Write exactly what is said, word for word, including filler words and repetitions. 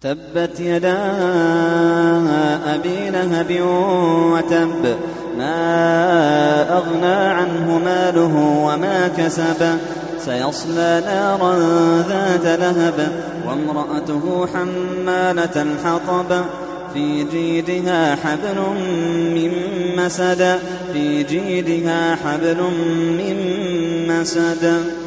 تبت يدا أبي لهب وتب ما أغنى عنه ماله وما كسب سيصلى نارا ذات لهب وامرأته حمالة الحطب في جيدها حبل من مسد في جيدها حبل من مسد